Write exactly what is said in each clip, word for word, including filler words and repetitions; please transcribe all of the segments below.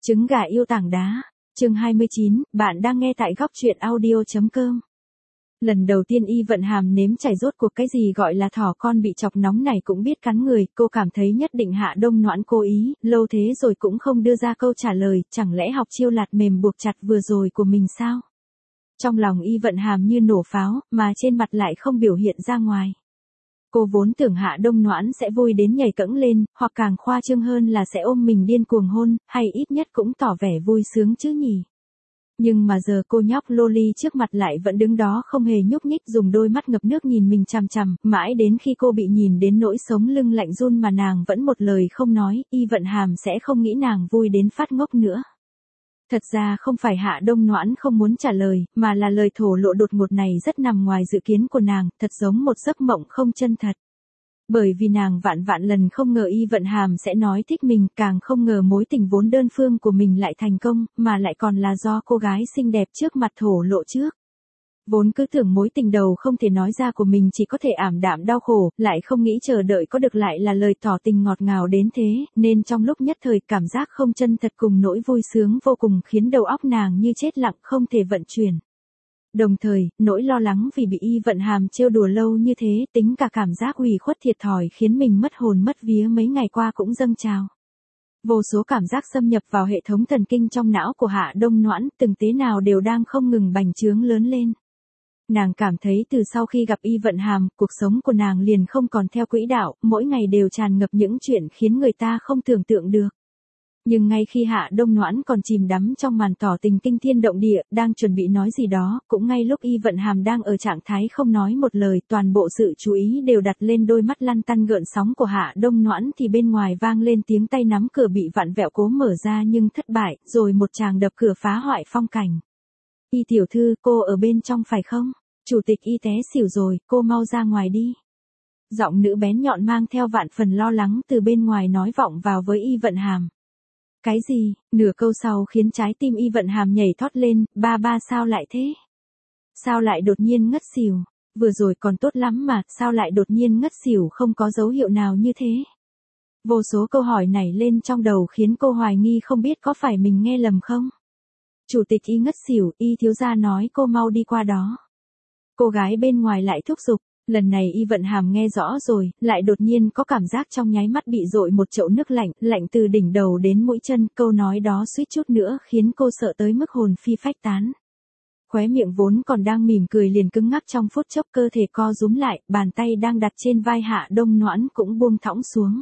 Trứng gà yêu tảng đá. Chương hai mươi chín, bạn đang nghe tại góc truyện audio.com. Lần đầu tiên Y Vận Hàm nếm trải rốt cuộc cái gì gọi là thỏ con bị chọc nóng này cũng biết cắn người, cô cảm thấy nhất định Hạ Đông Noãn cố ý, lâu thế rồi cũng không đưa ra câu trả lời, chẳng lẽ học chiêu lạt mềm buộc chặt vừa rồi của mình sao? Trong lòng Y Vận Hàm như nổ pháo, mà trên mặt lại không biểu hiện ra ngoài. Cô vốn tưởng Hạ Đông Noãn sẽ vui đến nhảy cẫng lên, hoặc càng khoa trương hơn là sẽ ôm mình điên cuồng hôn, hay ít nhất cũng tỏ vẻ vui sướng chứ nhỉ. Nhưng mà giờ cô nhóc loli trước mặt lại vẫn đứng đó không hề nhúc nhích, dùng đôi mắt ngập nước nhìn mình chằm chằm, mãi đến khi cô bị nhìn đến nỗi sống lưng lạnh run mà nàng vẫn một lời không nói, Y Vận Hàm sẽ không nghĩ nàng vui đến phát ngốc nữa. Thật ra không phải Hạ Đông Noãn không muốn trả lời, mà là lời thổ lộ đột ngột này rất nằm ngoài dự kiến của nàng, thật giống một giấc mộng không chân thật. Bởi vì nàng vạn vạn lần không ngờ Y Vận Hàm sẽ nói thích mình, càng không ngờ mối tình vốn đơn phương của mình lại thành công, mà lại còn là do cô gái xinh đẹp trước mặt thổ lộ trước. Vốn cứ tưởng mối tình đầu không thể nói ra của mình chỉ có thể ảm đạm đau khổ, lại không nghĩ chờ đợi có được lại là lời tỏ tình ngọt ngào đến thế, nên trong lúc nhất thời cảm giác không chân thật cùng nỗi vui sướng vô cùng khiến đầu óc nàng như chết lặng không thể vận chuyển. Đồng thời, nỗi lo lắng vì bị Y Vận Hàm trêu đùa lâu như thế, tính cả cảm giác ủy khuất thiệt thòi khiến mình mất hồn mất vía mấy ngày qua cũng dâng trào. Vô số cảm giác xâm nhập vào hệ thống thần kinh trong não của Hạ Đông Noãn, từng tế nào đều đang không ngừng bành trướng lớn lên. Nàng cảm thấy từ sau khi gặp Y Vận Hàm, cuộc sống của nàng liền không còn theo quỹ đạo, mỗi ngày đều tràn ngập những chuyện khiến người ta không tưởng tượng được. Nhưng ngay khi Hạ Đông Noãn còn chìm đắm trong màn tỏ tình kinh thiên động địa, đang chuẩn bị nói gì đó, cũng ngay lúc Y Vận Hàm đang ở trạng thái không nói một lời, toàn bộ sự chú ý đều đặt lên đôi mắt lăn tăn gợn sóng của Hạ Đông Noãn thì bên ngoài vang lên tiếng tay nắm cửa bị vặn vẹo cố mở ra nhưng thất bại, rồi một tràng đập cửa phá hoại phong cảnh. Y tiểu thư, cô ở bên trong phải không? Chủ tịch Y té xỉu rồi, cô mau ra ngoài đi. Giọng nữ bén nhọn mang theo vạn phần lo lắng từ bên ngoài nói vọng vào với Y Vận Hàm. Cái gì? Nửa câu sau khiến trái tim Y Vận Hàm nhảy thót lên, ba ba sao lại thế? Sao lại đột nhiên ngất xỉu? Vừa rồi còn tốt lắm mà, sao lại đột nhiên ngất xỉu không có dấu hiệu nào như thế? Vô số câu hỏi nảy lên trong đầu khiến cô hoài nghi không biết có phải mình nghe lầm không? Chủ tịch Y ngất xỉu, Y thiếu gia nói cô mau đi qua đó. Cô gái bên ngoài lại thúc giục. Lần này Y Vận Hàm nghe rõ rồi, lại đột nhiên có cảm giác trong nháy mắt bị dội một chậu nước lạnh, lạnh từ đỉnh đầu đến mũi chân, câu nói đó suýt chút nữa khiến cô sợ tới mức hồn phi phách tán. Khóe miệng vốn còn đang mỉm cười liền cứng ngắc trong phút chốc, cơ thể co rúm lại, bàn tay đang đặt trên vai Hạ Đông Noãn cũng buông thõng xuống.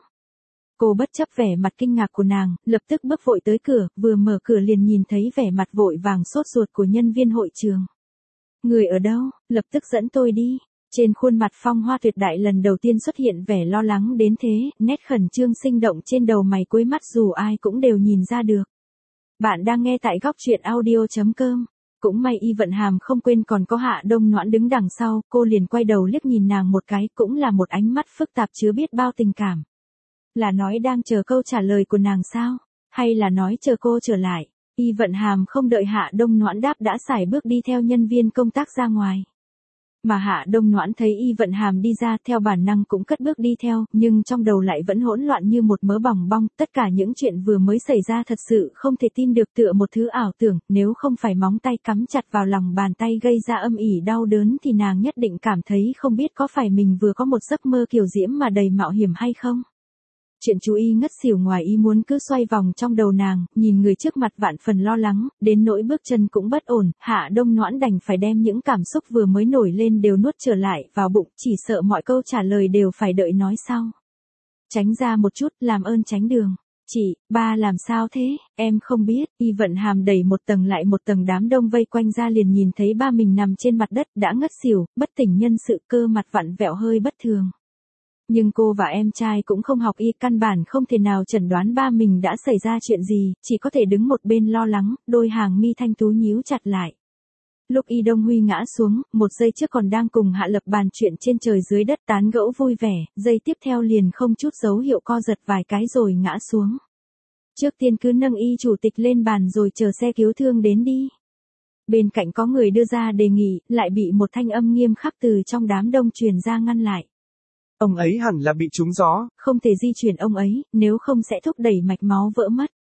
Cô bất chấp vẻ mặt kinh ngạc của nàng, lập tức bước vội tới cửa, vừa mở cửa liền nhìn thấy vẻ mặt vội vàng sốt ruột của nhân viên hội trường. Người ở đâu? Lập tức dẫn tôi đi. Trên khuôn mặt Phong Hoa Tuyệt Đại lần đầu tiên xuất hiện vẻ lo lắng đến thế, nét khẩn trương sinh động trên đầu mày cuối mắt dù ai cũng đều nhìn ra được. Bạn đang nghe tại góc truyện audio.com. Cũng may Y Vận Hàm không quên còn có Hạ Đông Noãn đứng đằng sau, cô liền quay đầu liếc nhìn nàng một cái, cũng là một ánh mắt phức tạp chứa biết bao tình cảm. Là nói đang chờ câu trả lời của nàng sao? Hay là nói chờ cô trở lại? Y Vận Hàm không đợi Hạ Đông Noãn đáp đã sải bước đi theo nhân viên công tác ra ngoài. Mà Hạ Đông Noãn thấy Y Vận Hàm đi ra theo bản năng cũng cất bước đi theo, nhưng trong đầu lại vẫn hỗn loạn như một mớ bòng bong, tất cả những chuyện vừa mới xảy ra thật sự không thể tin được, tựa một thứ ảo tưởng, nếu không phải móng tay cắm chặt vào lòng bàn tay gây ra âm ỉ đau đớn thì nàng nhất định cảm thấy không biết có phải mình vừa có một giấc mơ kiều diễm mà đầy mạo hiểm hay không. Chuyện chú Y ngất xỉu ngoài ý muốn cứ xoay vòng trong đầu nàng, nhìn người trước mặt vạn phần lo lắng, đến nỗi bước chân cũng bất ổn, Hạ Đông Noãn đành phải đem những cảm xúc vừa mới nổi lên đều nuốt trở lại vào bụng, chỉ sợ mọi câu trả lời đều phải đợi nói sau. Tránh ra một chút, làm ơn tránh đường. Chị, ba làm sao thế, em không biết. Y Vận Hàm đẩy một tầng lại một tầng đám đông vây quanh ra liền nhìn thấy ba mình nằm trên mặt đất đã ngất xỉu, bất tỉnh nhân sự, cơ mặt vặn vẹo hơi bất thường. Nhưng cô và em trai cũng không học y, căn bản không thể nào chẩn đoán ba mình đã xảy ra chuyện gì, chỉ có thể đứng một bên lo lắng, đôi hàng mi thanh tú nhíu chặt lại. Lúc Y Đông Huy ngã xuống, một giây trước còn đang cùng Hạ Lập bàn chuyện trên trời dưới đất tán gẫu vui vẻ, giây tiếp theo liền không chút dấu hiệu co giật vài cái rồi ngã xuống. Trước tiên cứ nâng Y chủ tịch lên bàn rồi chờ xe cứu thương đến đi. Bên cạnh có người đưa ra đề nghị, lại bị một thanh âm nghiêm khắc từ trong đám đông truyền ra ngăn lại. Ông ấy hẳn là bị trúng gió. Không thể di chuyển ông ấy, nếu không sẽ thúc đẩy mạch máu vỡ mất.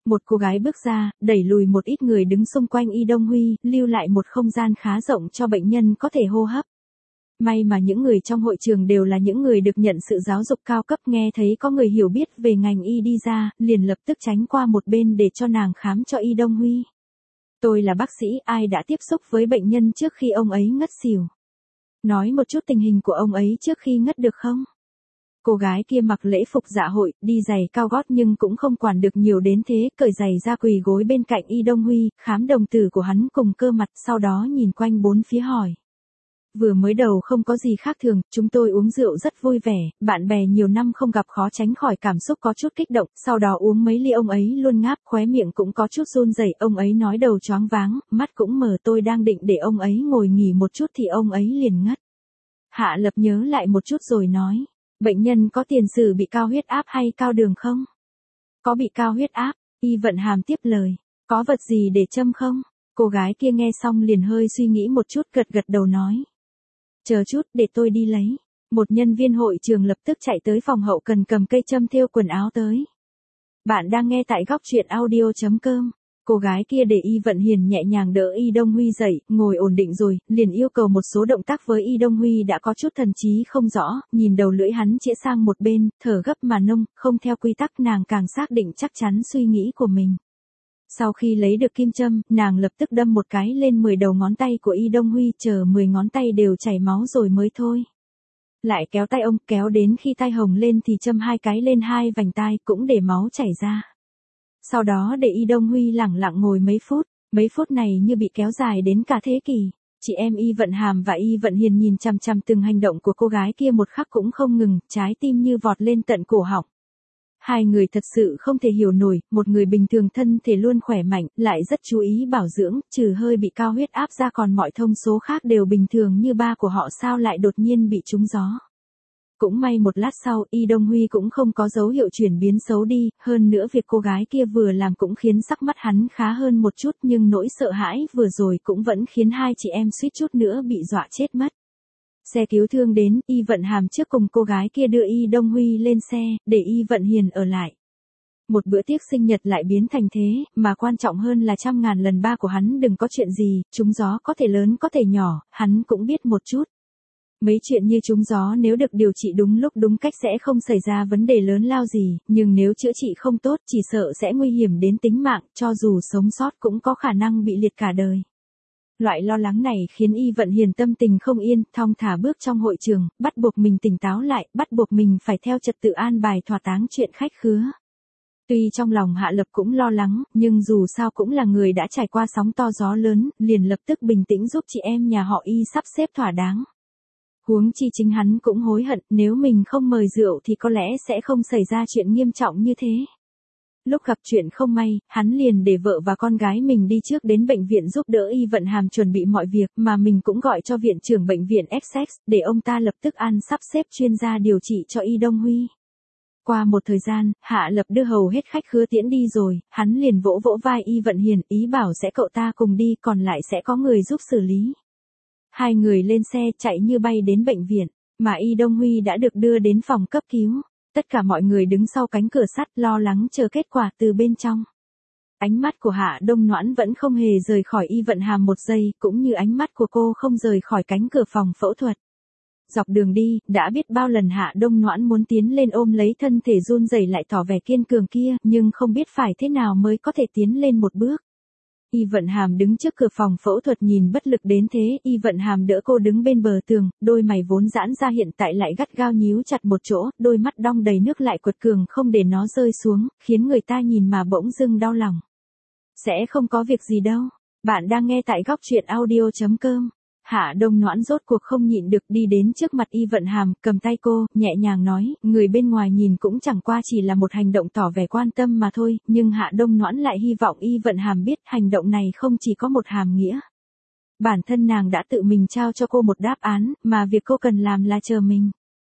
Một cô gái bước ra, đẩy lùi một ít người đứng xung quanh Y Đông Huy, lưu lại một không gian khá rộng cho bệnh nhân có thể hô hấp. May mà những người trong hội trường đều là những người được nhận sự giáo dục cao cấp, nghe thấy có người hiểu biết về ngành y đi ra, liền lập tức tránh qua một bên để cho nàng khám cho Y Đông Huy. Tôi là bác sĩ, ai đã tiếp xúc với bệnh nhân trước khi ông ấy ngất xỉu? Nói một chút tình hình của ông ấy trước khi ngất được không? Cô gái kia mặc lễ phục dạ hội, đi giày cao gót nhưng cũng không quản được nhiều đến thế, cởi giày ra quỳ gối bên cạnh Y Đông Huy, khám đồng tử của hắn cùng cơ mặt, sau đó nhìn quanh bốn phía hỏi. Vừa mới đầu không có gì khác thường, chúng tôi uống rượu rất vui vẻ, bạn bè nhiều năm không gặp khó tránh khỏi cảm xúc có chút kích động, sau đó uống mấy ly ông ấy luôn ngáp, khóe miệng cũng có chút run rẩy, ông ấy nói đầu choáng váng, mắt cũng mờ, tôi đang định để ông ấy ngồi nghỉ một chút thì ông ấy liền ngất. Hạ Lập nhớ lại một chút rồi nói, bệnh nhân có tiền sử bị cao huyết áp hay cao đường không? Có bị cao huyết áp, Y Vận Hàm tiếp lời, có vật gì để châm không? Cô gái kia nghe xong liền hơi suy nghĩ một chút, gật gật đầu nói. Chờ chút, để tôi đi lấy. Một nhân viên hội trường lập tức chạy tới phòng hậu cần cầm cây châm thêu quần áo tới. Bạn đang nghe tại góc truyện audio chấm com. Cô gái kia để Y Vận Hiền nhẹ nhàng đỡ Y Đông Huy dậy, ngồi ổn định rồi, liền yêu cầu một số động tác với Y Đông Huy đã có chút thần trí không rõ, nhìn đầu lưỡi hắn chĩa sang một bên, thở gấp mà nông, không theo quy tắc, nàng càng xác định chắc chắn suy nghĩ của mình. Sau khi lấy được kim châm, nàng lập tức đâm một cái lên mười đầu ngón tay của Y Đông Huy, chờ mười ngón tay đều chảy máu rồi mới thôi. Lại kéo tay ông, kéo đến khi tay hồng lên thì châm hai cái lên hai vành tai, cũng để máu chảy ra. Sau đó để Y Đông Huy lẳng lặng ngồi mấy phút, mấy phút này như bị kéo dài đến cả thế kỷ. Chị em Y Vận Hàm và Y Vận Hiền nhìn chằm chằm từng hành động của cô gái kia một khắc cũng không ngừng, trái tim như vọt lên tận cổ họng. Hai người thật sự không thể hiểu nổi, một người bình thường thân thể luôn khỏe mạnh, lại rất chú ý bảo dưỡng, trừ hơi bị cao huyết áp ra còn mọi thông số khác đều bình thường như ba của họ, sao lại đột nhiên bị trúng gió. Cũng may một lát sau, Y Đông Huy cũng không có dấu hiệu chuyển biến xấu đi, hơn nữa việc cô gái kia vừa làm cũng khiến sắc mắt hắn khá hơn một chút, nhưng nỗi sợ hãi vừa rồi cũng vẫn khiến hai chị em suýt chút nữa bị dọa chết mất. Xe cứu thương đến, Y Vận Hàm trước cùng cô gái kia đưa Y Đông Huy lên xe, để Y Vận Hiền ở lại. Một bữa tiệc sinh nhật lại biến thành thế, mà quan trọng hơn là trăm ngàn lần ba của hắn đừng có chuyện gì, trúng gió có thể lớn có thể nhỏ, hắn cũng biết một chút. Mấy chuyện như trúng gió nếu được điều trị đúng lúc đúng cách sẽ không xảy ra vấn đề lớn lao gì, nhưng nếu chữa trị không tốt chỉ sợ sẽ nguy hiểm đến tính mạng, cho dù sống sót cũng có khả năng bị liệt cả đời. Loại lo lắng này khiến Y Vận Hiền tâm tình không yên, thong thả bước trong hội trường, bắt buộc mình tỉnh táo lại, bắt buộc mình phải theo trật tự an bài thỏa đáng chuyện khách khứa. Tuy trong lòng Hạ Lập cũng lo lắng, nhưng dù sao cũng là người đã trải qua sóng to gió lớn, liền lập tức bình tĩnh giúp chị em nhà họ Y sắp xếp thỏa đáng. Huống chi chính hắn cũng hối hận, nếu mình không mời rượu thì có lẽ sẽ không xảy ra chuyện nghiêm trọng như thế. Lúc gặp chuyện không may, hắn liền để vợ và con gái mình đi trước đến bệnh viện giúp đỡ Y Vận Hàm chuẩn bị mọi việc, mà mình cũng gọi cho viện trưởng bệnh viện Essex, để ông ta lập tức an sắp xếp chuyên gia điều trị cho Y Đông Huy. Qua một thời gian, Hạ Lập đưa hầu hết khách khứa tiễn đi rồi, hắn liền vỗ vỗ vai Y Vận Hiền, ý bảo sẽ cậu ta cùng đi, còn lại sẽ có người giúp xử lý. Hai người lên xe chạy như bay đến bệnh viện, mà Y Đông Huy đã được đưa đến phòng cấp cứu. Tất cả mọi người đứng sau cánh cửa sắt lo lắng chờ kết quả từ bên trong. Ánh mắt của Hạ Đông Noãn vẫn không hề rời khỏi Y Vận Hàm một giây, cũng như ánh mắt của cô không rời khỏi cánh cửa phòng phẫu thuật. Dọc đường đi, đã biết bao lần Hạ Đông Noãn muốn tiến lên ôm lấy thân thể run rẩy lại tỏ vẻ kiên cường kia, nhưng không biết phải thế nào mới có thể tiến lên một bước. Y Vận Hàm đứng trước cửa phòng phẫu thuật nhìn bất lực đến thế, Y Vận Hàm đỡ cô đứng bên bờ tường, đôi mày vốn giãn ra hiện tại lại gắt gao nhíu chặt một chỗ, đôi mắt đong đầy nước lại quật cường không để nó rơi xuống, khiến người ta nhìn mà bỗng dưng đau lòng. Sẽ không có việc gì đâu. Bạn đang nghe tại góc truyện audio chấm com. Hạ Đông Noãn rốt cuộc không nhịn được đi đến trước mặt Y Vận Hàm, cầm tay cô, nhẹ nhàng nói, người bên ngoài nhìn cũng chẳng qua chỉ là một hành động tỏ vẻ quan tâm mà thôi, nhưng Hạ Đông Noãn lại hy vọng Y Vận Hàm biết hành động này không chỉ có một hàm nghĩa. Bản thân nàng đã tự mình trao cho cô một đáp án, mà việc cô cần làm là chờ mình.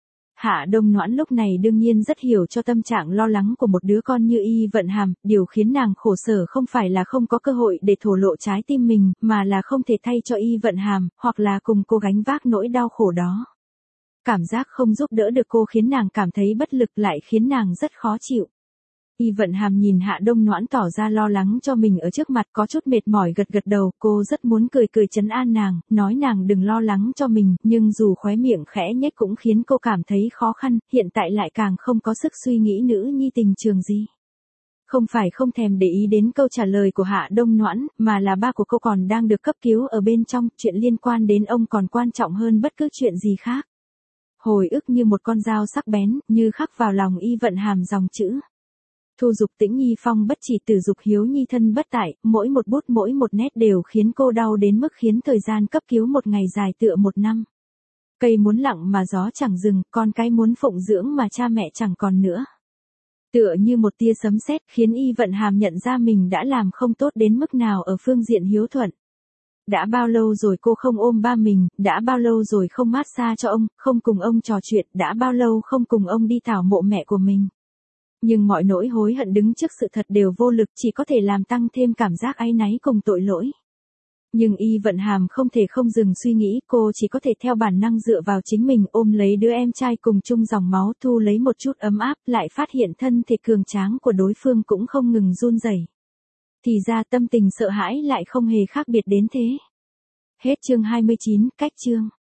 Hạ Đông Noãn lúc này đương nhiên rất hiểu cho tâm trạng lo lắng của một đứa con như Y Vận Hàm, điều khiến nàng khổ sở không phải là không có cơ hội để thổ lộ trái tim mình, mà là không thể thay cho Y Vận Hàm, hoặc là cùng cô gánh vác nỗi đau khổ đó. Cảm giác không giúp đỡ được cô khiến nàng cảm thấy bất lực lại khiến nàng rất khó chịu. Y Vận Hàm nhìn Hạ Đông Noãn tỏ ra lo lắng cho mình ở trước mặt, có chút mệt mỏi gật gật đầu, cô rất muốn cười cười trấn an nàng, nói nàng đừng lo lắng cho mình, nhưng dù khóe miệng khẽ nhếch cũng khiến cô cảm thấy khó khăn, hiện tại lại càng không có sức suy nghĩ nữ nhi tình trường gì. Không phải không thèm để ý đến câu trả lời của Hạ Đông Noãn, mà là ba của cô còn đang được cấp cứu ở bên trong, chuyện liên quan đến ông còn quan trọng hơn bất cứ chuyện gì khác. Hồi ức như một con dao sắc bén, như khắc vào lòng Y Vận Hàm dòng chữ. Thu Dục Tĩnh Nhi Phong bất chỉ tử dục hiếu nhi thân bất tại, mỗi một bút mỗi một nét đều khiến cô đau đến mức khiến thời gian cấp cứu một ngày dài tựa một năm. Cây muốn lặng mà gió chẳng dừng, con cái muốn phụng dưỡng mà cha mẹ chẳng còn nữa. Tựa như một tia sấm sét khiến Y Vận Hàm nhận ra mình đã làm không tốt đến mức nào ở phương diện hiếu thuận. Đã bao lâu rồi cô không ôm ba mình, đã bao lâu rồi không mát xa cho ông, không cùng ông trò chuyện, đã bao lâu không cùng ông đi tảo mộ mẹ của mình. Nhưng mọi nỗi hối hận đứng trước sự thật đều vô lực, chỉ có thể làm tăng thêm cảm giác áy náy cùng tội lỗi. Nhưng Y Vận Hàm không thể không dừng suy nghĩ, cô chỉ có thể theo bản năng dựa vào chính mình, ôm lấy đứa em trai cùng chung dòng máu, thu lấy một chút ấm áp, lại phát hiện thân thể cường tráng của đối phương cũng không ngừng run rẩy. Thì ra tâm tình sợ hãi lại không hề khác biệt đến thế. Hết chương hai mươi chín, cách chương.